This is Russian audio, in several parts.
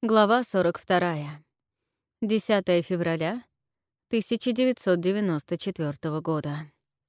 Глава 42. 10 февраля 1994 года.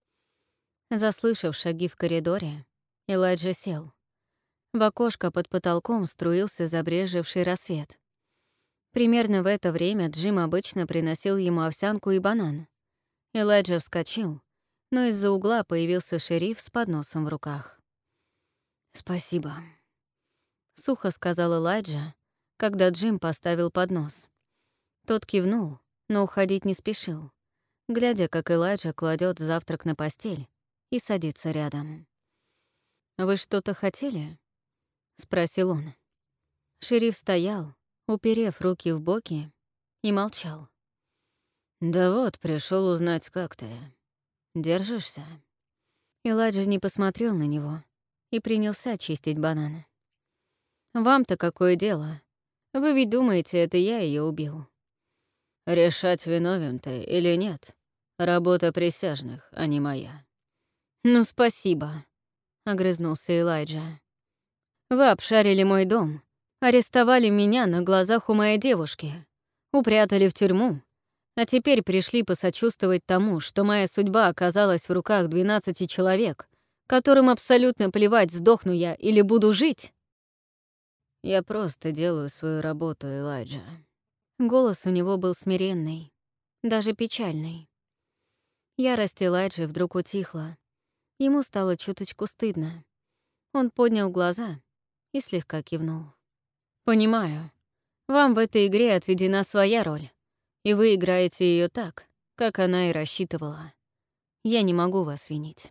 Заслышав шаги в коридоре, Элайджа сел. В окошко под потолком струился забрезживший рассвет. Примерно в это время Джим обычно приносил ему овсянку и банан. Элайджа вскочил, но из-за угла появился шериф с подносом в руках. «Спасибо», — сухо сказал Элайджа, когда Джим поставил поднос. Тот кивнул, но уходить не спешил, глядя, как Элайджа кладет завтрак на постель и садится рядом. «Вы что-то хотели?» — спросил он. Шериф стоял, уперев руки в боки, и молчал. «Да вот, пришел узнать, как ты. Держишься?» Элайджа не посмотрел на него и принялся чистить бананы. «Вам-то какое дело? Вы ведь думаете, это я ее убил?» «Решать, виновен ты или нет. Работа присяжных, а не моя». «Ну, спасибо», — огрызнулся Элайджа. «Вы обшарили мой дом, арестовали меня на глазах у моей девушки, упрятали в тюрьму, а теперь пришли посочувствовать тому, что моя судьба оказалась в руках 12 человек, которым абсолютно плевать, сдохну я или буду жить». «Я просто делаю свою работу, Элайджа». Голос у него был смиренный, даже печальный. Ярость Элайджи вдруг утихла. Ему стало чуточку стыдно. Он поднял глаза и слегка кивнул. «Понимаю. Вам в этой игре отведена своя роль, и вы играете ее так, как она и рассчитывала. Я не могу вас винить».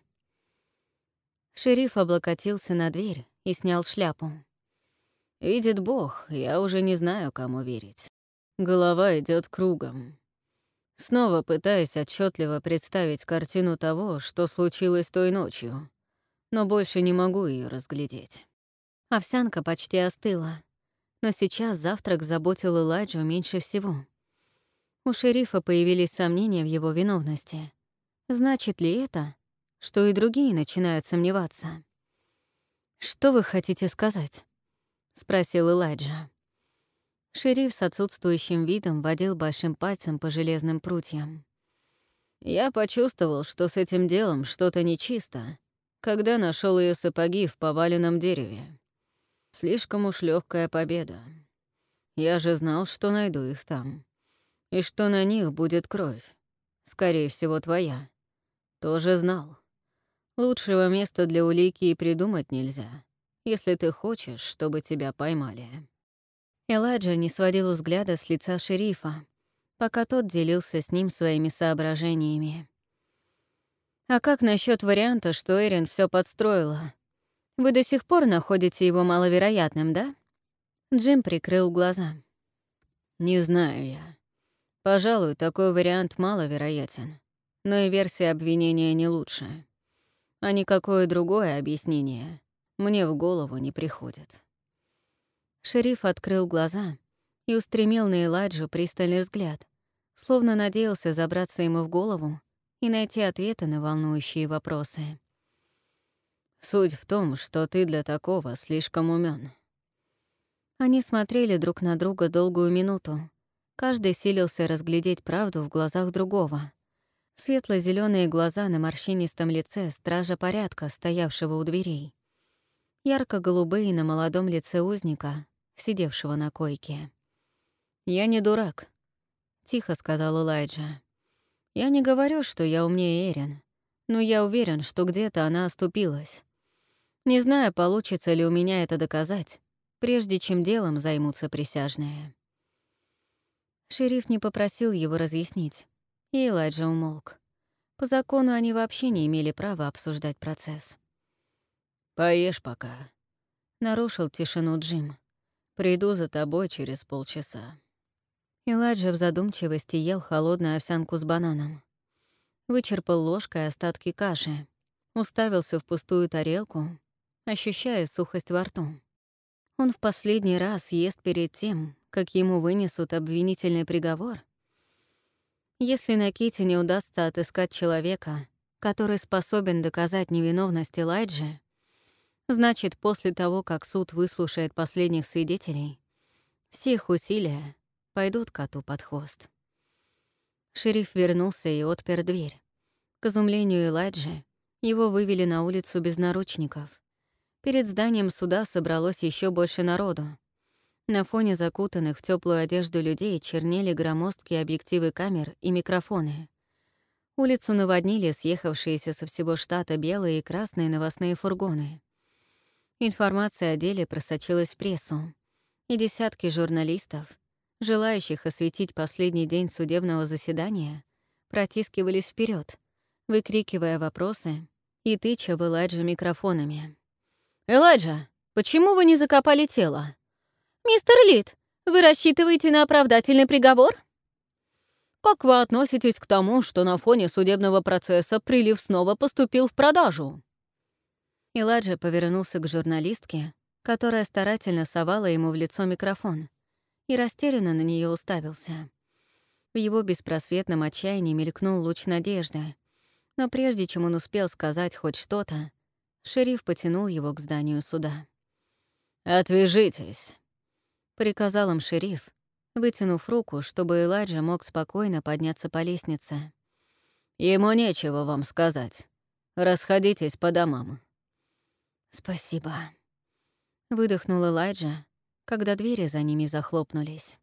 Шериф облокотился на дверь и снял шляпу. «Видит Бог, я уже не знаю, кому верить. Голова идет кругом. Снова пытаюсь отчетливо представить картину того, что случилось той ночью, но больше не могу ее разглядеть». Овсянка почти остыла, но сейчас завтрак заботил Элайджу меньше всего. У шерифа появились сомнения в его виновности. Значит ли это, что и другие начинают сомневаться? «Что вы хотите сказать?» — спросил Элайджа. Шериф с отсутствующим видом водил большим пальцем по железным прутьям. «Я почувствовал, что с этим делом что-то нечисто, когда нашел ее сапоги в поваленном дереве. Слишком уж легкая победа. Я же знал, что найду их там, и что на них будет кровь. Скорее всего, твоя. Тоже знал. Лучшего места для улики и придумать нельзя, если ты хочешь, чтобы тебя поймали». Элайджа не сводил взгляда с лица шерифа, пока тот делился с ним своими соображениями. «А как насчет варианта, что Эрин все подстроила? Вы до сих пор находите его маловероятным, да?» Джим прикрыл глаза. «Не знаю я. Пожалуй, такой вариант маловероятен, но и версия обвинения не лучше. А никакое другое объяснение мне в голову не приходит». Шериф открыл глаза и устремил на Элайджу пристальный взгляд, словно надеялся забраться ему в голову и найти ответы на волнующие вопросы. «Суть в том, что ты для такого слишком умён». Они смотрели друг на друга долгую минуту. Каждый силился разглядеть правду в глазах другого. Светло-зелёные глаза на морщинистом лице стража порядка, стоявшего у дверей. Ярко-голубые на молодом лице узника, сидевшего на койке. «Я не дурак», — тихо сказал Элайджа. «Я не говорю, что я умнее Эрин, но я уверен, что где-то она оступилась. Не знаю, получится ли у меня это доказать, прежде чем делом займутся присяжные». Шериф не попросил его разъяснить, и Элайджа умолк. По закону они вообще не имели права обсуждать процесс. «Поешь пока», — нарушил тишину Джим. «Приду за тобой через полчаса». Элайджа в задумчивости ел холодную овсянку с бананом. Вычерпал ложкой остатки каши, уставился в пустую тарелку, ощущая сухость во рту. Он в последний раз ест перед тем, как ему вынесут обвинительный приговор. Если на Ките не удастся отыскать человека, который способен доказать невиновность Элайджи, значит, после того, как суд выслушает последних свидетелей, Все их усилия пойдут коту под хвост. Шериф вернулся и отпер дверь. К изумлению Элайджи, его вывели на улицу без наручников. Перед зданием суда собралось еще больше народу. На фоне закутанных в теплую одежду людей чернели громоздкие объективы камер и микрофоны. Улицу наводнили съехавшиеся со всего штата белые и красные новостные фургоны. Информация о деле просочилась в прессу, и десятки журналистов, желающих осветить последний день судебного заседания, протискивались вперед, выкрикивая вопросы и тыча в Элайджа микрофонами. «Элайджа, почему вы не закопали тело?» «Мистер Лид, вы рассчитываете на оправдательный приговор?» «Как вы относитесь к тому, что на фоне судебного процесса прилив снова поступил в продажу?» Элайджа повернулся к журналистке, которая старательно совала ему в лицо микрофон, и растерянно на нее уставился. В его беспросветном отчаянии мелькнул луч надежды, но прежде чем он успел сказать хоть что-то, шериф потянул его к зданию суда. «Отвяжитесь», — приказал им шериф, вытянув руку, чтобы Элайджа мог спокойно подняться по лестнице. «Ему нечего вам сказать. Расходитесь по домам». «Спасибо», — выдохнул Элайджа, когда двери за ними захлопнулись.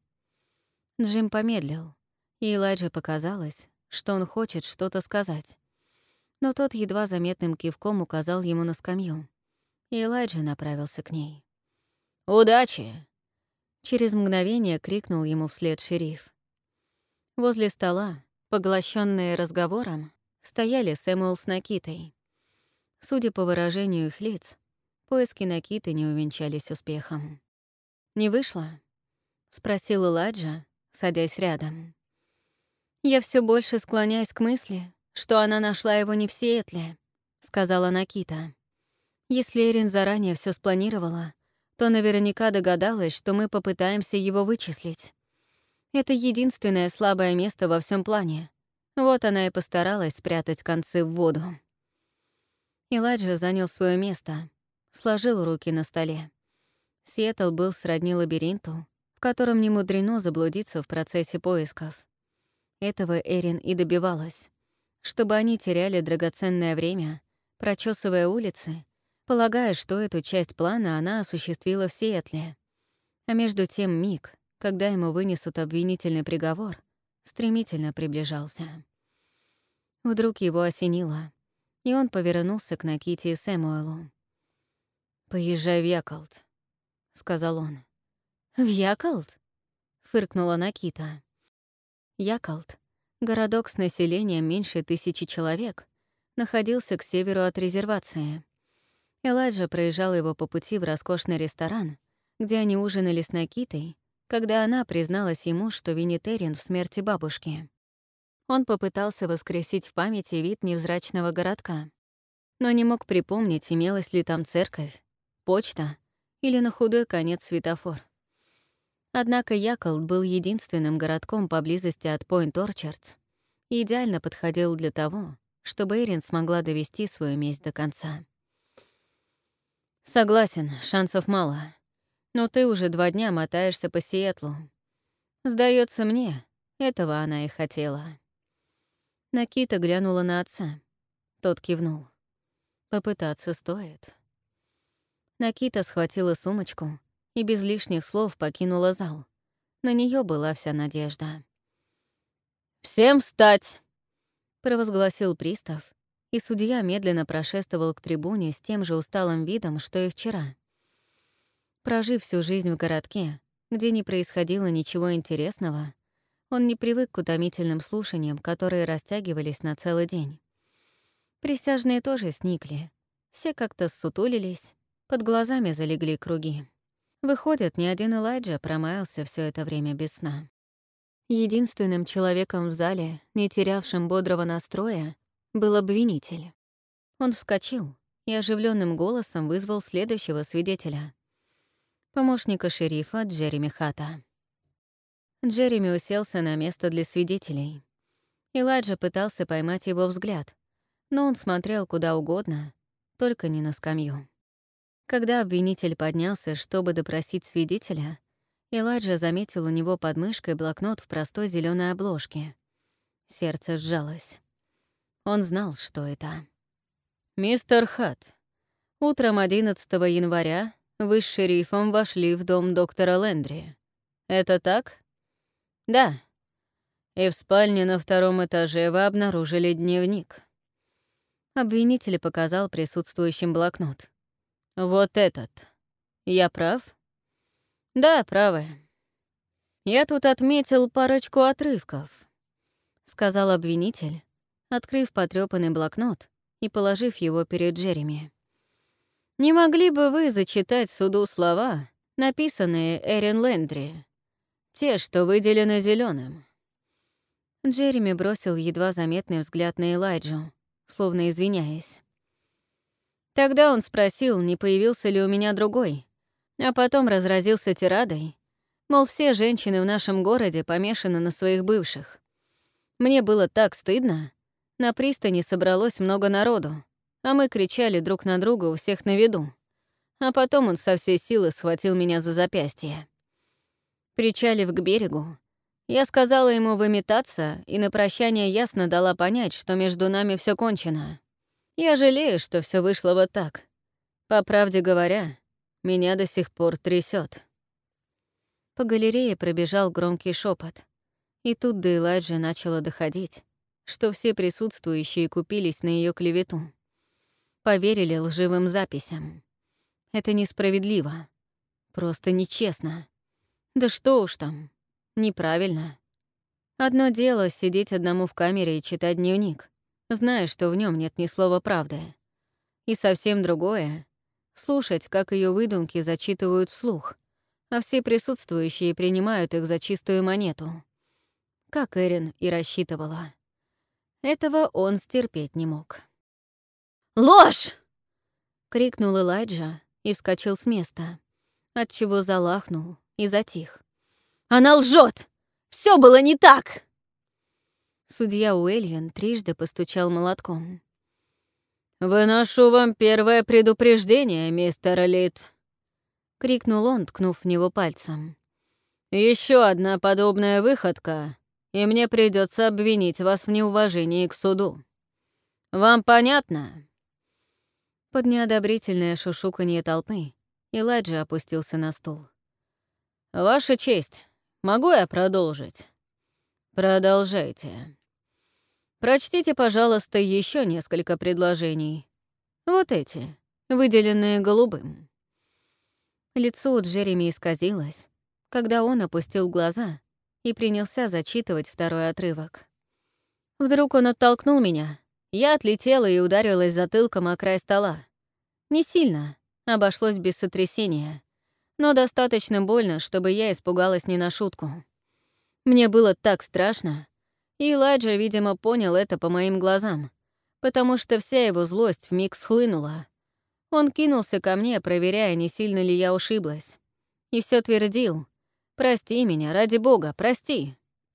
Джим помедлил, и Элайджа показалось, что он хочет что-то сказать. Но тот едва заметным кивком указал ему на скамью, и Элайджа направился к ней. «Удачи!» — через мгновение крикнул ему вслед шериф. Возле стола, поглощенные разговором, стояли Сэмюэл с Накитой. Судя по выражению их лиц, поиски Накиты не увенчались успехом. «Не вышло?» — спросил Элайджа, садясь рядом. «Я все больше склоняюсь к мысли, что она нашла его не в Сиэтле», — сказала Накита. «Если Эрин заранее все спланировала, то наверняка догадалась, что мы попытаемся его вычислить. Это единственное слабое место во всем плане. Вот она и постаралась спрятать концы в воду». Элайджа занял свое место, сложил руки на столе. Сиэтл был сродни лабиринту, в котором не мудрено заблудиться в процессе поисков. Этого Эрин и добивалась, чтобы они теряли драгоценное время, прочесывая улицы, полагая, что эту часть плана она осуществила в Сиэтле. А между тем миг, когда ему вынесут обвинительный приговор, стремительно приближался. Вдруг его осенило, и он повернулся к Наките и Сэмуэлу. «Поезжай в Яколт», — сказал он. «В Яколт?» — фыркнула Накита. Яколт, городок с населением меньше 1000 человек, находился к северу от резервации. Элайджа проезжал его по пути в роскошный ресторан, где они ужинали с Накитой, когда она призналась ему, что винит Эрин в смерти бабушки. Он попытался воскресить в памяти вид невзрачного городка, но не мог припомнить, имелась ли там церковь, почта или на худой конец светофор. Однако Яколт был единственным городком поблизости от Пойнт-Орчардс и идеально подходил для того, чтобы Эрин смогла довести свою месть до конца. «Согласен, шансов мало, но ты уже 2 дня мотаешься по Сиэтлу. Сдается мне, этого она и хотела». Накита глянула на отца. Тот кивнул. «Попытаться стоит». Накита схватила сумочку и без лишних слов покинула зал. На нее была вся надежда. «Всем встать!» — провозгласил пристав, и судья медленно прошествовал к трибуне с тем же усталым видом, что и вчера. Прожив всю жизнь в городке, где не происходило ничего интересного, он не привык к утомительным слушаниям, которые растягивались на целый день. Присяжные тоже сникли. Все как-то ссутулились, под глазами залегли круги. Выходит, ни один Элайджа промаялся все это время без сна. Единственным человеком в зале, не терявшим бодрого настроя, был обвинитель. Он вскочил и оживленным голосом вызвал следующего свидетеля — помощника шерифа Джереми Хата. Джереми уселся на место для свидетелей. Элайджа пытался поймать его взгляд, но он смотрел куда угодно, только не на скамью. Когда обвинитель поднялся, чтобы допросить свидетеля, Элайджа заметил у него под мышкой блокнот в простой зеленой обложке. Сердце сжалось. Он знал, что это. «Мистер Хатт, утром 11 января вы с шерифом вошли в дом доктора Лэндри. Это так?» «Да. И в спальне на втором этаже вы обнаружили дневник». Обвинитель показал присутствующим блокнот. «Вот этот. Я прав?» «Да, правы. Я тут отметил парочку отрывков», — сказал обвинитель, открыв потрёпанный блокнот и положив его перед Джереми. «Не могли бы вы зачитать суду слова, написанные Эрин Лэндри? Те, что выделены зеленым. Джереми бросил едва заметный взгляд на Элайджу, словно извиняясь. Тогда он спросил, не появился ли у меня другой, а потом разразился тирадой, мол, все женщины в нашем городе помешаны на своих бывших. Мне было так стыдно. На пристани собралось много народу, а мы кричали друг на друга у всех на виду. А потом он со всей силы схватил меня за запястье. Причалив к берегу, я сказала ему выметаться и на прощание ясно дала понять, что между нами все кончено. Я жалею, что все вышло вот так. По правде говоря, меня до сих пор трясет. По галерее пробежал громкий шепот, и тут до Элайджи начало доходить, что все присутствующие купились на ее клевету. Поверили лживым записям. Это несправедливо. Просто нечестно. Да что уж там. Неправильно. Одно дело — сидеть одному в камере и читать дневник, зная, что в нем нет ни слова правды. И совсем другое — слушать, как ее выдумки зачитывают вслух, а все присутствующие принимают их за чистую монету. Как Эрин и рассчитывала. Этого он стерпеть не мог. «Ложь!» — крикнул Элайджа и вскочил с места, отчего залахнул и затих. «Она лжет! Все было не так!» Судья Уэльян трижды постучал молотком. «Выношу вам первое предупреждение, мистер Лид!» — крикнул он, ткнув в него пальцем. «Еще одна подобная выходка, и мне придется обвинить вас в неуважении к суду. Вам понятно?» Под неодобрительное шушуканье толпы Элайджа опустился на стул. «Ваша честь, могу я продолжить?» «Продолжайте. Прочтите, пожалуйста, еще несколько предложений. Вот эти, выделенные голубым». Лицо у Джереми исказилось, когда он опустил глаза и принялся зачитывать второй отрывок. Вдруг он оттолкнул меня. Я отлетела и ударилась затылком о край стола. Не сильно, обошлось без сотрясения, но достаточно больно, чтобы я испугалась не на шутку. Мне было так страшно, и Элайджа, видимо, понял это по моим глазам, потому что вся его злость вмиг схлынула. Он кинулся ко мне, проверяя, не сильно ли я ушиблась, и все твердил: «Прости меня, ради бога, прости».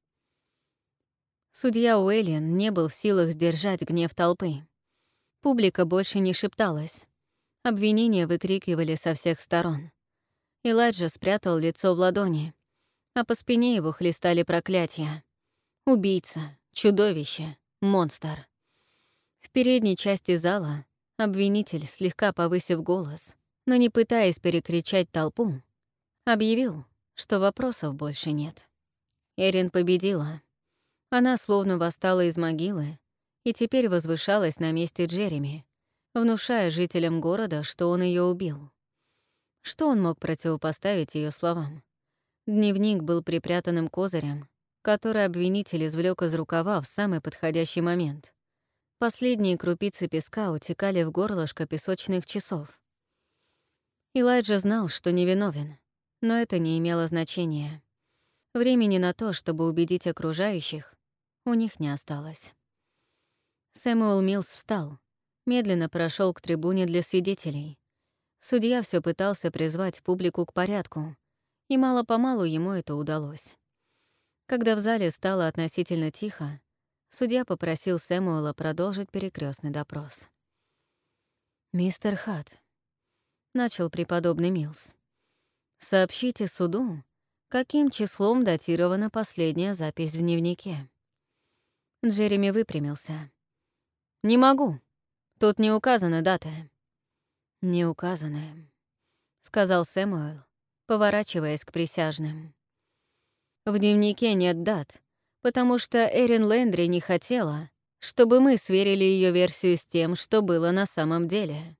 Судья Уэллиан не был в силах сдержать гнев толпы. Публика больше не шепталась. Обвинения выкрикивали со всех сторон. Элайджа спрятал лицо в ладони, а по спине его хлестали проклятия. Убийца, чудовище, монстр. В передней части зала обвинитель, слегка повысив голос, но не пытаясь перекричать толпу, объявил, что вопросов больше нет. Эрин победила. Она словно восстала из могилы и теперь возвышалась на месте Джереми, внушая жителям города, что он ее убил. Что он мог противопоставить ее словам? Дневник был припрятанным козырем, который обвинитель извлек из рукава в самый подходящий момент. Последние крупицы песка утекали в горлышко песочных часов. Элайджа знал, что невиновен, но это не имело значения. Времени на то, чтобы убедить окружающих, у них не осталось. Сэмюэл Милс встал, медленно прошел к трибуне для свидетелей. Судья все пытался призвать публику к порядку, и мало-помалу ему это удалось. Когда в зале стало относительно тихо, судья попросил Сэмюэла продолжить перекрестный допрос. «Мистер Хатт», — начал преподобный Милс, — «сообщите суду, каким числом датирована последняя запись в дневнике. Джереми выпрямился. «Не могу. Тут не указана дата». «Не указана», — сказал Сэмюэл, поворачиваясь к присяжным. «В дневнике нет дат, потому что Эрин Лэндри не хотела, чтобы мы сверили ее версию с тем, что было на самом деле».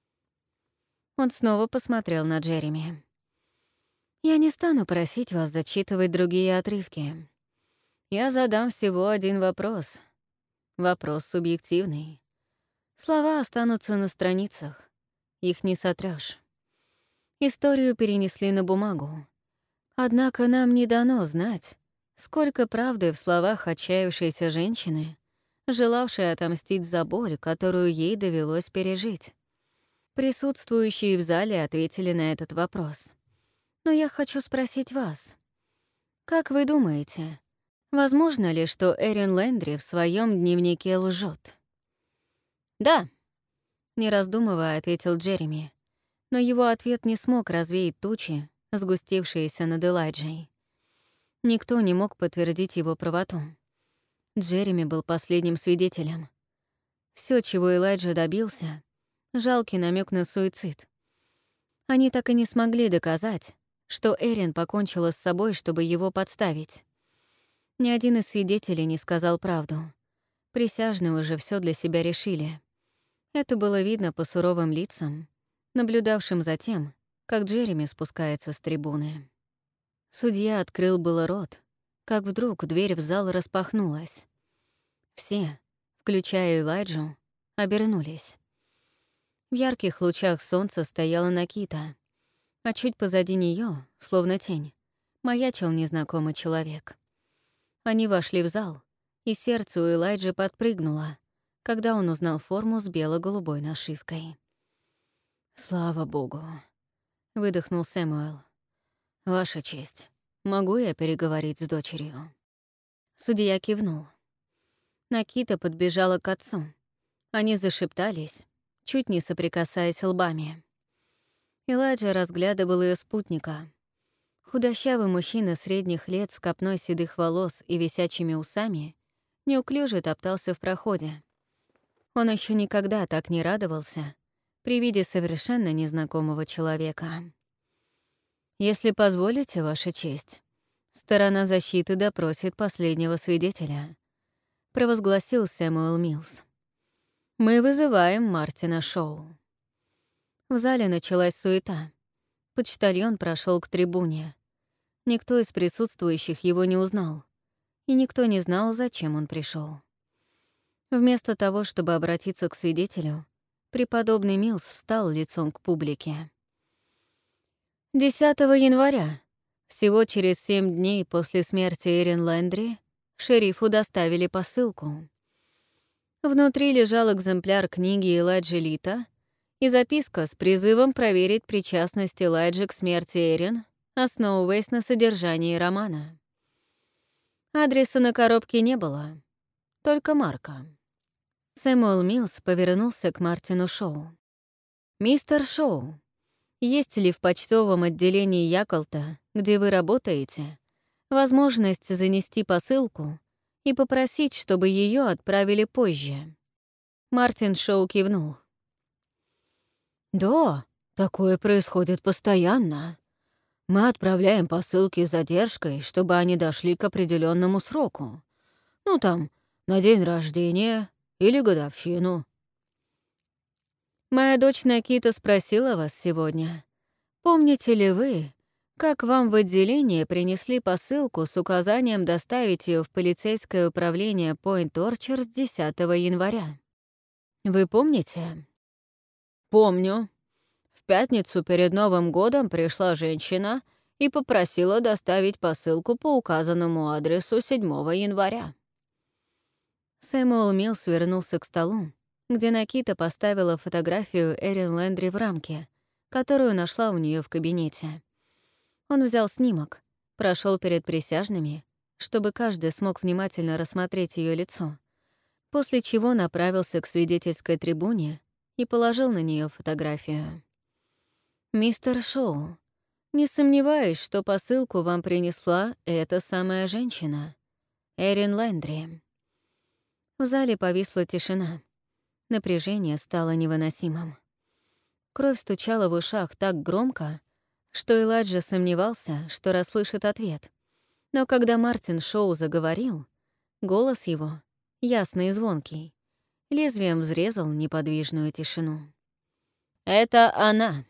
Он снова посмотрел на Джереми. «Я не стану просить вас зачитывать другие отрывки. Я задам всего один вопрос. Вопрос субъективный. Слова останутся на страницах. Их не сотрёшь. Историю перенесли на бумагу. Однако нам не дано знать, сколько правды в словах отчаявшейся женщины, желавшей отомстить за боль, которую ей довелось пережить. Присутствующие в зале ответили на этот вопрос. Но я хочу спросить вас. Как вы думаете, возможно ли, что Эрин Лэндри в своем дневнике лжет? «Да», — не раздумывая, ответил Джереми, но его ответ не смог развеять тучи, сгустившиеся над Элайджей. Никто не мог подтвердить его правоту. Джереми был последним свидетелем. Все, чего Элайджа добился — жалкий намек на суицид. Они так и не смогли доказать, что Эрин покончила с собой, чтобы его подставить. Ни один из свидетелей не сказал правду. Присяжные уже все для себя решили. Это было видно по суровым лицам, наблюдавшим за тем, как Джереми спускается с трибуны. Судья открыл было рот, как вдруг дверь в зал распахнулась. Все, включая Элайджу, обернулись. В ярких лучах солнца стояла Накита, а чуть позади нее, словно тень, маячил незнакомый человек. Они вошли в зал, и сердце у Элайджи подпрыгнуло, когда он узнал форму с бело-голубой нашивкой. «Слава богу», — выдохнул Сэмюэл. «Ваша честь, могу я переговорить с дочерью?» Судья кивнул. Накита подбежала к отцу. Они зашептались, чуть не соприкасаясь лбами. Элайджа разглядывал ее спутника. Худощавый мужчина средних лет с копной седых волос и висячими усами неуклюже топтался в проходе. Он еще никогда так не радовался при виде совершенно незнакомого человека. «Если позволите, Ваша честь, сторона защиты допросит последнего свидетеля», — провозгласил Сэмюэл Милс. «Мы вызываем Мартина Шоу». В зале началась суета. Почтальон прошел к трибуне. Никто из присутствующих его не узнал, и никто не знал, зачем он пришел. Вместо того, чтобы обратиться к свидетелю, преподобный Милс встал лицом к публике. 10 января, всего через 7 дней после смерти Эрин Лэндри, шерифу доставили посылку. Внутри лежал экземпляр книги Элайджи Лита и записка с призывом проверить причастность Элайджи к смерти Эрин, основываясь на содержании романа. Адреса на коробке не было, только марка. Сэмюэл Милс повернулся к Мартину Шоу. «Мистер Шоу, есть ли в почтовом отделении Яколта, где вы работаете, возможность занести посылку и попросить, чтобы ее отправили позже?» Мартин Шоу кивнул. «Да, такое происходит постоянно. Мы отправляем посылки с задержкой, чтобы они дошли к определенному сроку. Ну там, на день рождения или годовщину». «Моя дочь Накита спросила вас сегодня, помните ли вы, как вам в отделение принесли посылку с указанием доставить ее в полицейское управление Пойнт-Орчардс 10 января? Вы помните?» «Помню. В пятницу перед Новым годом пришла женщина и попросила доставить посылку по указанному адресу 7 января». Сэмюэл Милс вернулся к столу, где Накита поставила фотографию Эрин Лэндри в рамке, которую нашла у нее в кабинете. Он взял снимок, прошел перед присяжными, чтобы каждый смог внимательно рассмотреть ее лицо, после чего направился к свидетельской трибуне и положил на нее фотографию. «Мистер Шоу, Не сомневаюсь, что посылку вам принесла эта самая женщина, Эрин Лэндри. В зале повисла тишина. Напряжение стало невыносимым. Кровь стучала в ушах так громко, что Элайджа сомневался, что расслышит ответ. Но когда Мартин Шоу заговорил, голос его, ясный и звонкий, лезвием взрезал неподвижную тишину. «Это она!»